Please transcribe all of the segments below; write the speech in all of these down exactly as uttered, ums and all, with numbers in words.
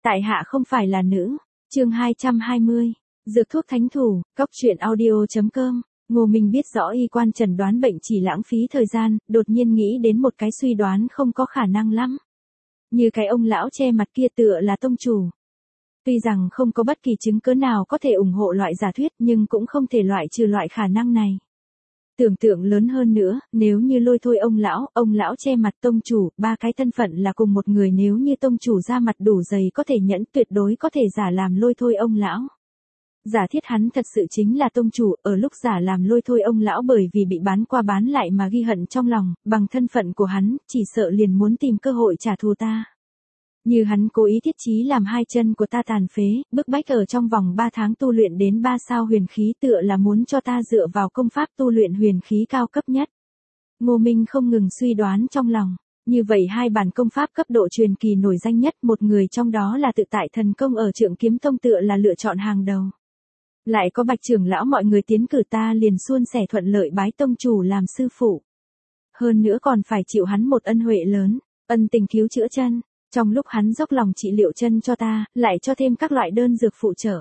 Tại hạ không phải là nữ. Chương hai trăm hai mươi. Dược thuốc thánh thủ, cóc truyện audio chấm com. Ngô Minh biết rõ y quan chẩn đoán bệnh chỉ lãng phí thời gian, đột nhiên nghĩ đến một cái suy đoán không có khả năng lắm. Như cái ông lão che mặt kia tựa là tông chủ. Tuy rằng không có bất kỳ chứng cứ nào có thể ủng hộ loại giả thuyết nhưng cũng không thể loại trừ loại khả năng này. Tưởng tượng lớn hơn nữa, nếu như lôi thôi ông lão, ông lão che mặt tông chủ, ba cái thân phận là cùng một người, nếu như tông chủ ra mặt đủ dày có thể nhẫn, tuyệt đối có thể giả làm lôi thôi ông lão. Giả thiết hắn thật sự chính là tông chủ, ở lúc giả làm lôi thôi ông lão bởi vì bị bán qua bán lại mà ghi hận trong lòng, bằng thân phận của hắn, chỉ sợ liền muốn tìm cơ hội trả thù ta. Như hắn cố ý thiết chí làm hai chân của ta tàn phế, bức bách ở trong vòng ba tháng tu luyện đến ba sao huyền khí, tựa là muốn cho ta dựa vào công pháp tu luyện huyền khí cao cấp nhất. Ngô Minh không ngừng suy đoán trong lòng, như vậy hai bản công pháp cấp độ truyền kỳ nổi danh nhất, một người trong đó là tự tại thần công ở Trượng Kiếm Tông, tựa là lựa chọn hàng đầu. Lại có Bạch trưởng lão, mọi người tiến cử ta liền suôn sẻ thuận lợi bái tông chủ làm sư phụ. Hơn nữa còn phải chịu hắn một ân huệ lớn, ân tình cứu chữa chân. Trong lúc hắn dốc lòng trị liệu chân cho ta, lại cho thêm các loại đơn dược phụ trợ.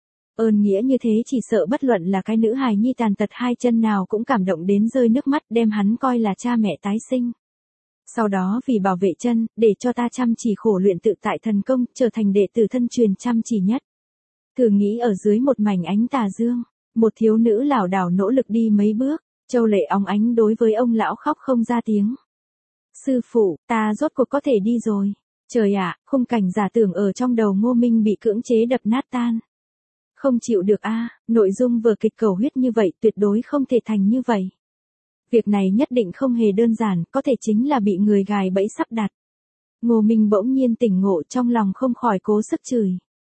Ơn nghĩa như thế chỉ sợ bất luận là cái nữ hài nhi tàn tật hai chân nào cũng cảm động đến rơi nước mắt, đem hắn coi là cha mẹ tái sinh. Sau đó vì bảo vệ chân, để cho ta chăm chỉ khổ luyện tự tại thần công, trở thành đệ tử thân truyền chăm chỉ nhất. Thử nghĩ ở dưới một mảnh ánh tà dương, một thiếu nữ lảo đảo nỗ lực đi mấy bước, châu lệ óng ánh đối với ông lão khóc không ra tiếng. Sư phụ, ta rốt cuộc có thể đi rồi. Trời ạ, khung cảnh giả tưởng ở trong đầu Ngô Minh bị cưỡng chế đập nát tan. Không chịu được a, à, nội dung vở kịch cầu huyết như vậy tuyệt đối không thể thành như vậy. Việc này nhất định không hề đơn giản, có thể chính là bị người gài bẫy sắp đặt. Ngô Minh bỗng nhiên tỉnh ngộ, trong lòng không khỏi cố sức chửi.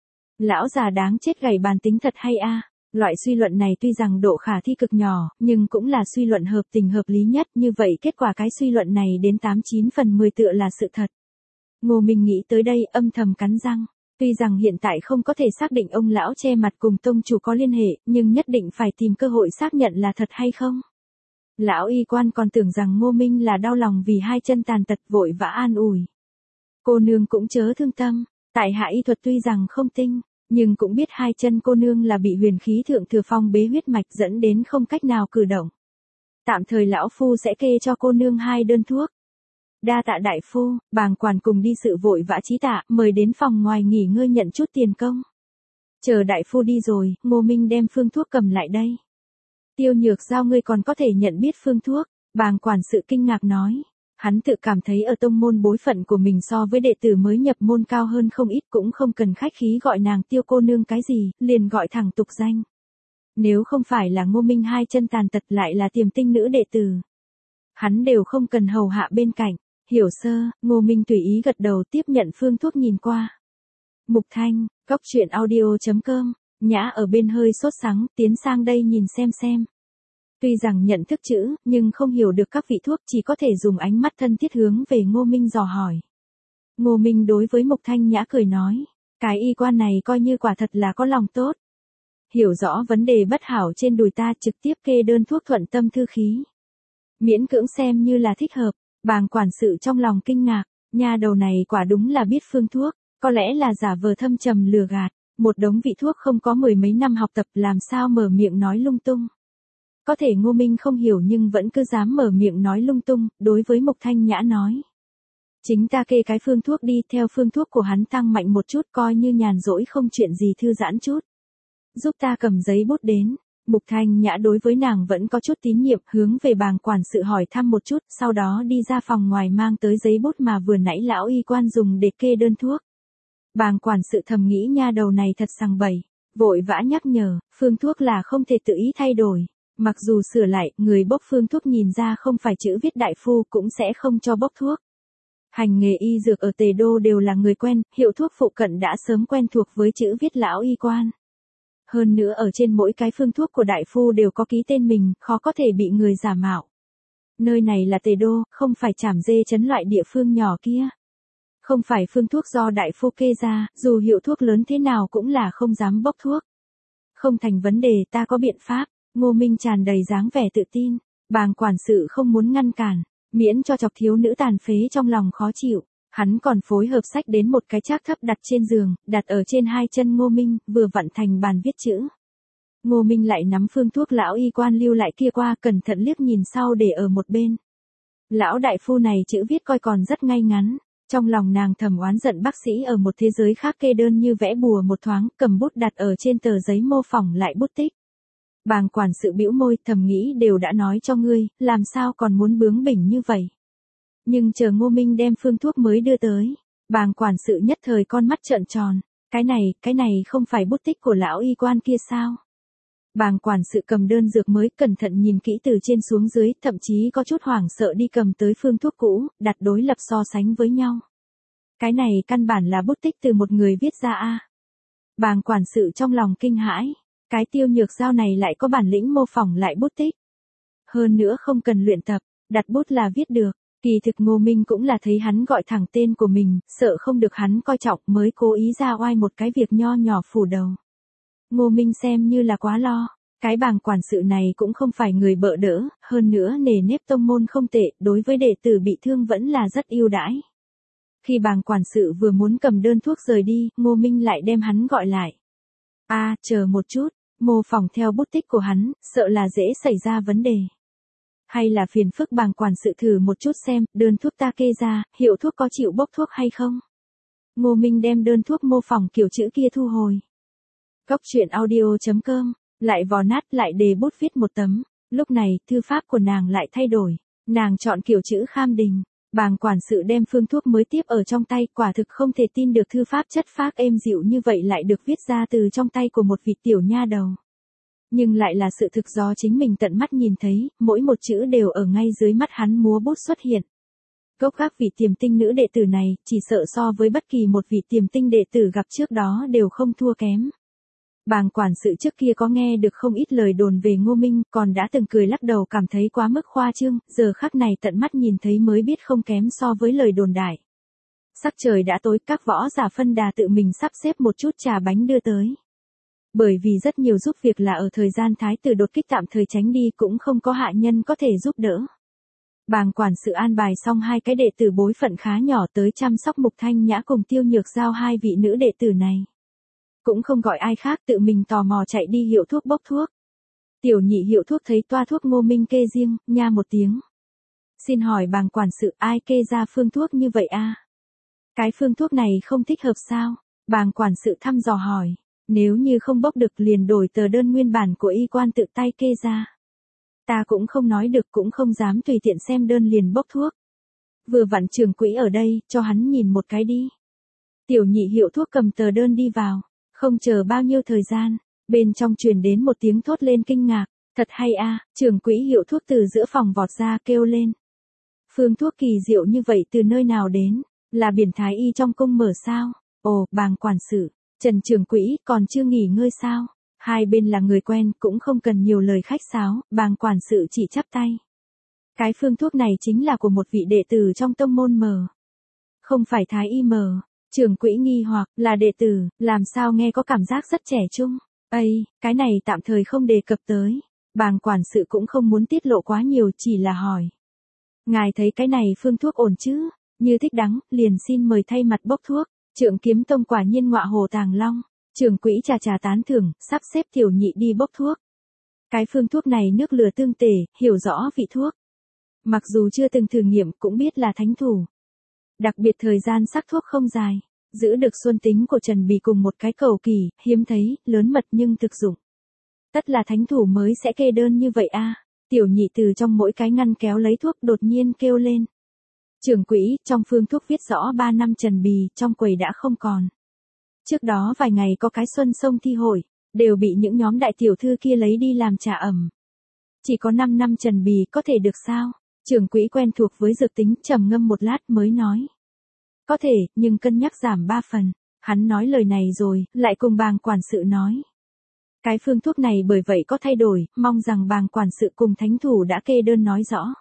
Lão già đáng chết gầy bàn tính thật hay a. À. Loại suy luận này tuy rằng độ khả thi cực nhỏ, nhưng cũng là suy luận hợp tình hợp lý nhất, như vậy kết quả cái suy luận này đến tám chín phần mười tựa là sự thật. Ngô Minh nghĩ tới đây âm thầm cắn răng, tuy rằng hiện tại không có thể xác định ông lão che mặt cùng tông chủ có liên hệ, nhưng nhất định phải tìm cơ hội xác nhận là thật hay không. Lão y quan còn tưởng rằng Ngô Minh là đau lòng vì hai chân tàn tật, vội vã an ủi. Cô nương cũng chớ thương tâm, tại hạ y thuật tuy rằng không tinh, nhưng cũng biết hai chân cô nương là bị huyền khí thượng thừa phong bế huyết mạch dẫn đến không cách nào cử động. Tạm thời lão phu sẽ kê cho cô nương hai đơn thuốc. Đa tạ đại phu, bàng quản cùng đi sự vội vã chí tạ, mời đến phòng ngoài nghỉ ngơi nhận chút tiền công. Chờ đại phu đi rồi, Ngô Minh đem phương thuốc cầm lại đây. Tiêu Nhược Giao, ngươi còn có thể nhận biết phương thuốc, bàng quản sự kinh ngạc nói. Hắn tự cảm thấy ở tông môn bối phận của mình so với đệ tử mới nhập môn cao hơn không ít, cũng không cần khách khí gọi nàng Tiêu cô nương cái gì, liền gọi thẳng tục danh. Nếu không phải là Ngô Minh hai chân tàn tật lại là tiềm tinh nữ đệ tử, hắn đều không cần hầu hạ bên cạnh. Hiểu sơ, Ngô Minh tùy ý gật đầu tiếp nhận phương thuốc nhìn qua. Mục Thanh, cóc truyện audio chấm com, Nhã ở bên hơi sốt sắng, tiến sang đây nhìn xem xem. Tuy rằng nhận thức chữ, nhưng không hiểu được các vị thuốc, chỉ có thể dùng ánh mắt thân thiết hướng về Ngô Minh dò hỏi. Ngô Minh đối với Mục Thanh Nhã cười nói, cái y quan này coi như quả thật là có lòng tốt. Hiểu rõ vấn đề bất hảo trên đùi ta, trực tiếp kê đơn thuốc thuận tâm thư khí. Miễn cưỡng xem như là thích hợp. Bàng quản sự trong lòng kinh ngạc, nha đầu này quả đúng là biết phương thuốc, có lẽ là giả vờ thâm trầm lừa gạt, một đống vị thuốc không có mười mấy năm học tập làm sao mở miệng nói lung tung. Có thể Ngô Minh không hiểu nhưng vẫn cứ dám mở miệng nói lung tung, đối với Mục Thanh Nhã nói. Chính ta kê cái phương thuốc đi, theo phương thuốc của hắn tăng mạnh một chút, coi như nhàn rỗi không chuyện gì thư giãn chút. Giúp ta cầm giấy bút đến. Mục Thanh Nhã đối với nàng vẫn có chút tín nhiệm, hướng về bàng quản sự hỏi thăm một chút, sau đó đi ra phòng ngoài mang tới giấy bút mà vừa nãy lão y quan dùng để kê đơn thuốc. Bàng quản sự thầm nghĩ nha đầu này thật sằng bậy, vội vã nhắc nhở, phương thuốc là không thể tự ý thay đổi, mặc dù sửa lại, người bốc phương thuốc nhìn ra không phải chữ viết đại phu cũng sẽ không cho bốc thuốc. Hành nghề y dược ở Tề Đô đều là người quen, hiệu thuốc phụ cận đã sớm quen thuộc với chữ viết lão y quan. Hơn nữa ở trên mỗi cái phương thuốc của đại phu đều có ký tên mình, khó có thể bị người giả mạo. Nơi này là Tề Đô, không phải Trảm Dê trấn loại địa phương nhỏ kia. Không phải phương thuốc do đại phu kê ra, dù hiệu thuốc lớn thế nào cũng là không dám bốc thuốc. Không thành vấn đề, ta có biện pháp. Ngô Minh tràn đầy dáng vẻ tự tin. Bàng quản sự không muốn ngăn cản, miễn cho chọc thiếu nữ tàn phế trong lòng khó chịu. Hắn còn phối hợp xách đến một cái trác thấp đặt trên giường, đặt ở trên hai chân Ngô Minh, vừa vặn thành bàn viết chữ. Ngô Minh lại nắm phương thuốc lão y quan lưu lại kia qua, cẩn thận liếc nhìn sau để ở một bên. Lão đại phu này chữ viết coi còn rất ngay ngắn, trong lòng nàng thầm oán giận bác sĩ ở một thế giới khác kê đơn như vẽ bùa một thoáng, cầm bút đặt ở trên tờ giấy mô phỏng lại bút tích. Bàng quản sự bĩu môi, thầm nghĩ đều đã nói cho ngươi, làm sao còn muốn bướng bỉnh như vậy. Nhưng chờ Ngô Minh đem phương thuốc mới đưa tới, bàng quản sự nhất thời con mắt trợn tròn, cái này, cái này không phải bút tích của lão y quan kia sao? Bàng quản sự cầm đơn dược mới, cẩn thận nhìn kỹ từ trên xuống dưới, thậm chí có chút hoảng sợ đi cầm tới phương thuốc cũ, đặt đối lập so sánh với nhau. Cái này căn bản là bút tích từ một người viết ra a. Bàng quản sự trong lòng kinh hãi, cái Tiêu Nhược Giao này lại có bản lĩnh mô phỏng lại bút tích. Hơn nữa không cần luyện tập, đặt bút là viết được. Kỳ thực Ngô Minh cũng là thấy hắn gọi thẳng tên của mình, sợ không được hắn coi trọng mới cố ý ra oai một cái việc nho nhỏ phủ đầu. Ngô Minh xem như là quá lo, cái bàng quản sự này cũng không phải người bợ đỡ, hơn nữa nề nếp tông môn không tệ, đối với đệ tử bị thương vẫn là rất ưu đãi. Khi bàng quản sự vừa muốn cầm đơn thuốc rời đi, Ngô Minh lại đem hắn gọi lại. A, à, chờ một chút, mô phỏng theo bút tích của hắn, sợ là dễ xảy ra vấn đề. Hay là phiền phức bàng quản sự thử một chút xem, đơn thuốc ta kê ra, hiệu thuốc có chịu bốc thuốc hay không? Ngô Minh đem đơn thuốc mô phỏng kiểu chữ kia thu hồi. Cốc truyện audio chấm com, lại vò nát lại đề bút viết một tấm, lúc này thư pháp của nàng lại thay đổi, nàng chọn kiểu chữ Kham Đình. Bàng quản sự đem phương thuốc mới tiếp ở trong tay, quả thực không thể tin được thư pháp chất phác êm dịu như vậy lại được viết ra từ trong tay của một vị tiểu nha đầu. Nhưng lại là sự thực do chính mình tận mắt nhìn thấy, mỗi một chữ đều ở ngay dưới mắt hắn múa bút xuất hiện. Gốc gác vị tiềm tinh nữ đệ tử này, chỉ sợ so với bất kỳ một vị tiềm tinh đệ tử gặp trước đó đều không thua kém. Bàng quản sự trước kia có nghe được không ít lời đồn về Ngô Minh, còn đã từng cười lắc đầu cảm thấy quá mức khoa trương, giờ khắc này tận mắt nhìn thấy mới biết không kém so với lời đồn đại. Sắc trời đã tối, các võ giả phân đà tự mình sắp xếp một chút trà bánh đưa tới. Bởi vì rất nhiều giúp việc là ở thời gian thái tử đột kích tạm thời tránh đi cũng không có hạ nhân có thể giúp đỡ. Bàng quản sự an bài xong hai cái đệ tử bối phận khá nhỏ tới chăm sóc Mục Thanh Nhã cùng Tiêu Nhược Giao hai vị nữ đệ tử này. Cũng không gọi ai khác, tự mình tò mò chạy đi hiệu thuốc bốc thuốc. Tiểu nhị hiệu thuốc thấy toa thuốc Ngô Minh kê riêng, nha một tiếng. Xin hỏi bàng quản sự ai kê ra phương thuốc như vậy a? Cái phương thuốc này không thích hợp sao? Bàng quản sự thăm dò hỏi. Nếu như không bốc được liền đổi tờ đơn nguyên bản của y quan tự tay kê ra. Ta cũng không nói được cũng không dám tùy tiện xem đơn liền bốc thuốc. Vừa vặn trưởng quỹ ở đây, cho hắn nhìn một cái đi. Tiểu nhị hiệu thuốc cầm tờ đơn đi vào. Không chờ bao nhiêu thời gian, bên trong truyền đến một tiếng thốt lên kinh ngạc, thật hay a, trưởng quỹ hiệu thuốc từ giữa phòng vọt ra kêu lên. Phương thuốc kỳ diệu như vậy từ nơi nào đến, là biển thái y trong cung mở sao? Ồ, bàng quản sự, Trần trưởng quỹ còn chưa nghỉ ngơi sao? Hai bên là người quen cũng không cần nhiều lời khách sáo, bàng quản sự chỉ chắp tay. Cái phương thuốc này chính là của một vị đệ tử trong tông môn mờ. Không phải thái y mờ. Trưởng quỹ nghi hoặc là đệ tử, làm sao nghe có cảm giác rất trẻ trung. Ây, cái này tạm thời không đề cập tới. Bàng quản sự cũng không muốn tiết lộ quá nhiều, chỉ là hỏi. Ngài thấy cái này phương thuốc ổn chứ? Như thích đắng, liền xin mời thay mặt bốc thuốc. Trượng Kiếm Tông quả nhiên ngọa hồ tàng long. Trưởng quỹ trà trà tán thưởng, sắp xếp tiểu nhị đi bốc thuốc. Cái phương thuốc này nước lừa tương tể, hiểu rõ vị thuốc. Mặc dù chưa từng thử nghiệm cũng biết là thánh thủ. Đặc biệt thời gian sắc thuốc không dài, giữ được xuân tính của Trần Bì cùng một cái cầu kỳ, hiếm thấy, lớn mật nhưng thực dụng. Tất là thánh thủ mới sẽ kê đơn như vậy a. Tiểu nhị từ trong mỗi cái ngăn kéo lấy thuốc đột nhiên kêu lên. Trưởng quỹ, trong phương thuốc viết rõ ba năm Trần Bì, trong quầy đã không còn. Trước đó vài ngày có cái xuân sông thi hội, đều bị những nhóm đại tiểu thư kia lấy đi làm trà ẩm. Chỉ có năm năm Trần Bì có thể được sao? Trưởng quỹ quen thuộc với dược tính trầm ngâm một lát mới nói. Có thể, nhưng cân nhắc giảm ba phần. Hắn nói lời này rồi, lại cùng bàng quản sự nói. Cái phương thuốc này bởi vậy có thay đổi, mong rằng bàng quản sự cùng thánh thủ đã kê đơn nói rõ.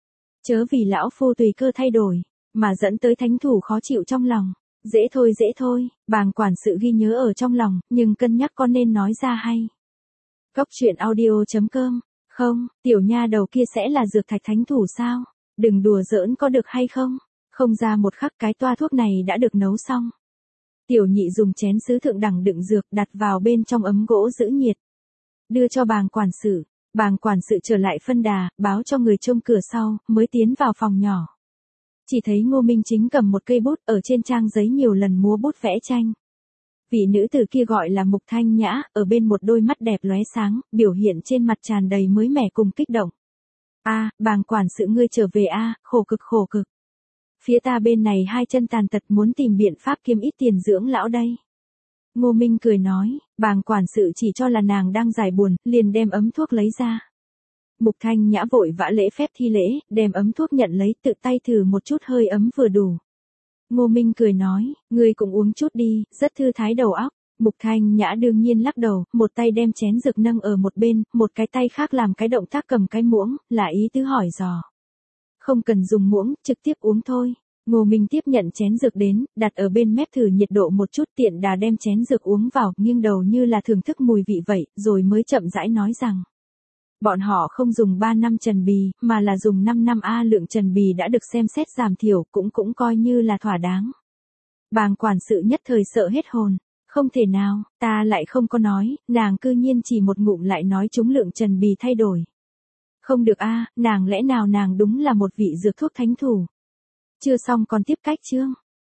Chớ vì lão phu tùy cơ thay đổi, mà dẫn tới thánh thủ khó chịu trong lòng. Dễ thôi dễ thôi, bàng quản sự ghi nhớ ở trong lòng, nhưng cân nhắc có nên nói ra hay. Cốc truyện audio chấm com. Không, tiểu nha đầu kia sẽ là dược thạch thánh thủ sao? Đừng đùa giỡn có được hay không? Không ra một khắc cái toa thuốc này đã được nấu xong. Tiểu nhị dùng chén sứ thượng đẳng đựng dược đặt vào bên trong ấm gỗ giữ nhiệt. Đưa cho bàng quản sự, bàng quản sự trở lại phân đà, báo cho người trông cửa sau, mới tiến vào phòng nhỏ. Chỉ thấy Ngô Minh Chính cầm một cây bút ở trên trang giấy nhiều lần múa bút vẽ tranh. Vị nữ tử kia gọi là Mục Thanh Nhã, ở bên một đôi mắt đẹp lóe sáng, biểu hiện trên mặt tràn đầy mới mẻ cùng kích động. A, bàng quản sự ngươi trở về a, khổ cực khổ cực. Phía ta bên này hai chân tàn tật muốn tìm biện pháp kiếm ít tiền dưỡng lão đây. Ngô Minh cười nói, bàng quản sự chỉ cho là nàng đang giải buồn, liền đem ấm thuốc lấy ra. Mục Thanh Nhã vội vã lễ phép thi lễ, đem ấm thuốc nhận lấy, tự tay thử một chút hơi ấm vừa đủ. Ngô Minh cười nói, ngươi cũng uống chút đi, rất thư thái đầu óc. Mục Thanh Nhã đương nhiên lắc đầu, một tay đem chén dược nâng ở một bên, một cái tay khác làm cái động tác cầm cái muỗng, là ý tứ hỏi dò. Không cần dùng muỗng, trực tiếp uống thôi. Ngô Minh tiếp nhận chén dược đến, đặt ở bên mép thử nhiệt độ một chút, tiện đà đem chén dược uống vào, nghiêng đầu như là thưởng thức mùi vị vậy, rồi mới chậm rãi nói rằng. Bọn họ không dùng ba năm trần bì, mà là dùng năm năm A lượng trần bì đã được xem xét giảm thiểu, cũng cũng coi như là thỏa đáng. Bàng quản sự nhất thời sợ hết hồn. Không thể nào, ta lại không có nói, nàng cư nhiên chỉ một ngụm lại nói chúng lượng trần bì thay đổi. Không được a, nàng lẽ nào nàng đúng là một vị dược thuốc thánh thủ. Chưa xong còn tiếp cách chương.